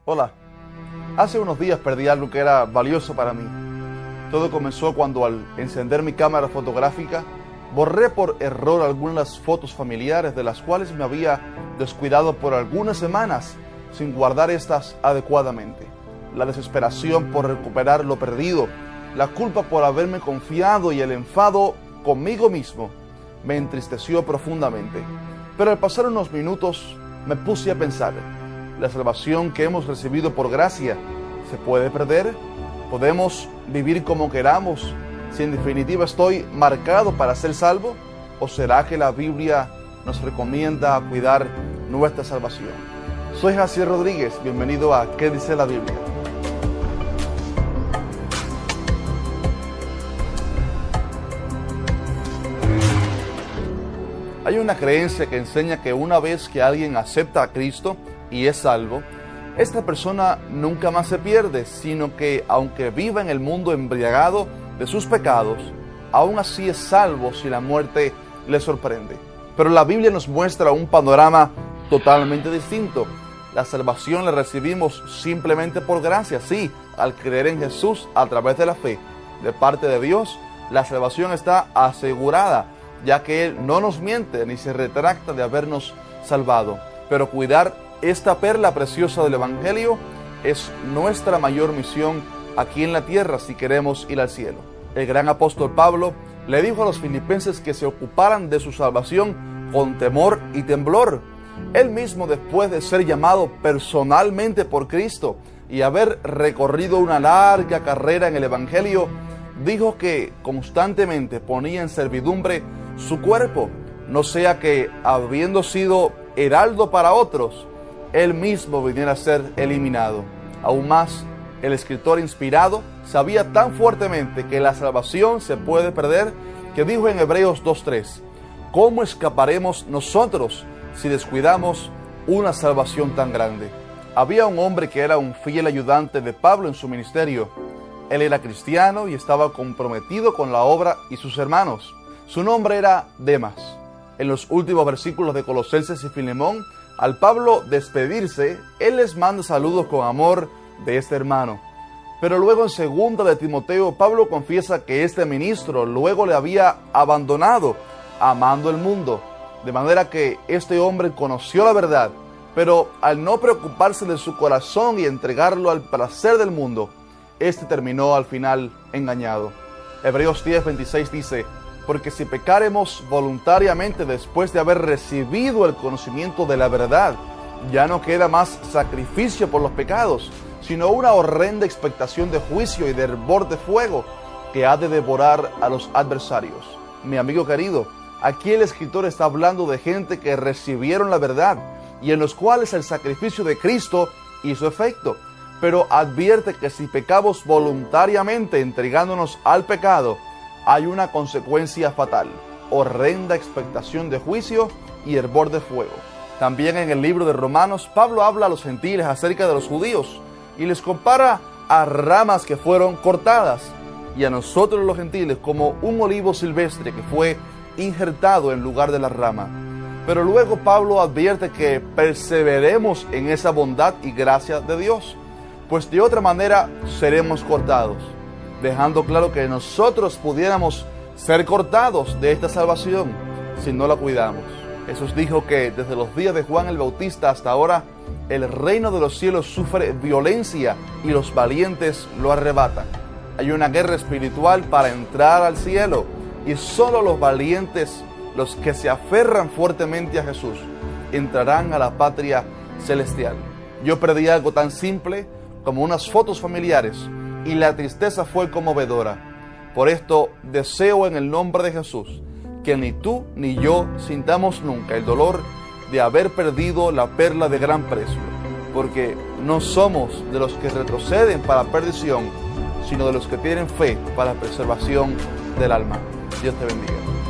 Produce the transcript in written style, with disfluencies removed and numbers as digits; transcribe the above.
Hola, hace unos días perdí algo que era valioso para mí. Todo comenzó cuando al encender mi cámara fotográfica, borré por error algunas fotos familiares de las cuales me había descuidado por algunas semanas sin guardar estas adecuadamente. La desesperación por recuperar lo perdido, la culpa por haberme confiado y el enfado conmigo mismo me entristeció profundamente. Pero al pasar unos minutos me puse a pensar, ¿la salvación que hemos recibido por gracia se puede perder? ¿Podemos vivir como queramos si en definitiva estoy marcado para ser salvo? ¿O será que la Biblia nos recomienda cuidar nuestra salvación? Soy Jaciel Rodríguez, bienvenido a ¿Qué dice la Biblia? Hay una creencia que enseña que una vez que alguien acepta a Cristo y es salvo, esta persona nunca más se pierde, sino que aunque viva en el mundo embriagado de sus pecados, aún así es salvo si la muerte le sorprende. Pero la Biblia nos muestra un panorama totalmente distinto. La salvación la recibimos simplemente por gracia, sí, al creer en Jesús a través de la fe. De parte de Dios, la salvación está asegurada, ya que Él no nos miente ni se retracta de habernos salvado. Pero cuidar esta perla preciosa del Evangelio es nuestra mayor misión aquí en la tierra si queremos ir al cielo. El gran apóstol Pablo le dijo a los filipenses que se ocuparan de su salvación con temor y temblor. Él mismo, después de ser llamado personalmente por Cristo y haber recorrido una larga carrera en el Evangelio, dijo que constantemente ponía en servidumbre su cuerpo, no sea que, habiendo sido heraldo para otros, él mismo viniera a ser eliminado. Aún más, el escritor inspirado sabía tan fuertemente que la salvación se puede perder, que dijo en Hebreos 2:3, ¿cómo escaparemos nosotros si descuidamos una salvación tan grande? Había un hombre que era un fiel ayudante de Pablo en su ministerio. Él era cristiano y estaba comprometido con la obra y sus hermanos. Su nombre era Demas. En los últimos versículos de Colosenses y Filemón, al Pablo despedirse, él les manda saludos con amor de este hermano. Pero luego en segunda de Timoteo, Pablo confiesa que este ministro luego le había abandonado, amando el mundo. De manera que este hombre conoció la verdad, pero al no preocuparse de su corazón y entregarlo al placer del mundo, este terminó al final engañado. Hebreos 10:26 dice, porque si pecáremos voluntariamente después de haber recibido el conocimiento de la verdad, ya no queda más sacrificio por los pecados, sino una horrenda expectación de juicio y de hervor de fuego que ha de devorar a los adversarios. Mi amigo querido, aquí el escritor está hablando de gente que recibieron la verdad y en los cuales el sacrificio de Cristo hizo efecto, pero advierte que si pecamos voluntariamente entregándonos al pecado, hay una consecuencia fatal, horrenda expectación de juicio y hervor de fuego. También en el libro de Romanos, Pablo habla a los gentiles acerca de los judíos y les compara a ramas que fueron cortadas y a nosotros los gentiles como un olivo silvestre que fue injertado en lugar de la rama. Pero luego Pablo advierte que perseveremos en esa bondad y gracia de Dios, pues de otra manera seremos cortados, dejando claro que nosotros pudiéramos ser cortados de esta salvación si no la cuidamos. Jesús dijo que desde los días de Juan el Bautista hasta ahora, el reino de los cielos sufre violencia y los valientes lo arrebatan. Hay una guerra espiritual para entrar al cielo y solo los valientes, los que se aferran fuertemente a Jesús, entrarán a la patria celestial. Yo perdí algo tan simple como unas fotos familiares y la tristeza fue conmovedora. Por esto deseo en el nombre de Jesús que ni tú ni yo sintamos nunca el dolor de haber perdido la perla de gran precio, porque no somos de los que retroceden para perdición, sino de los que tienen fe para preservación del alma. Dios te bendiga.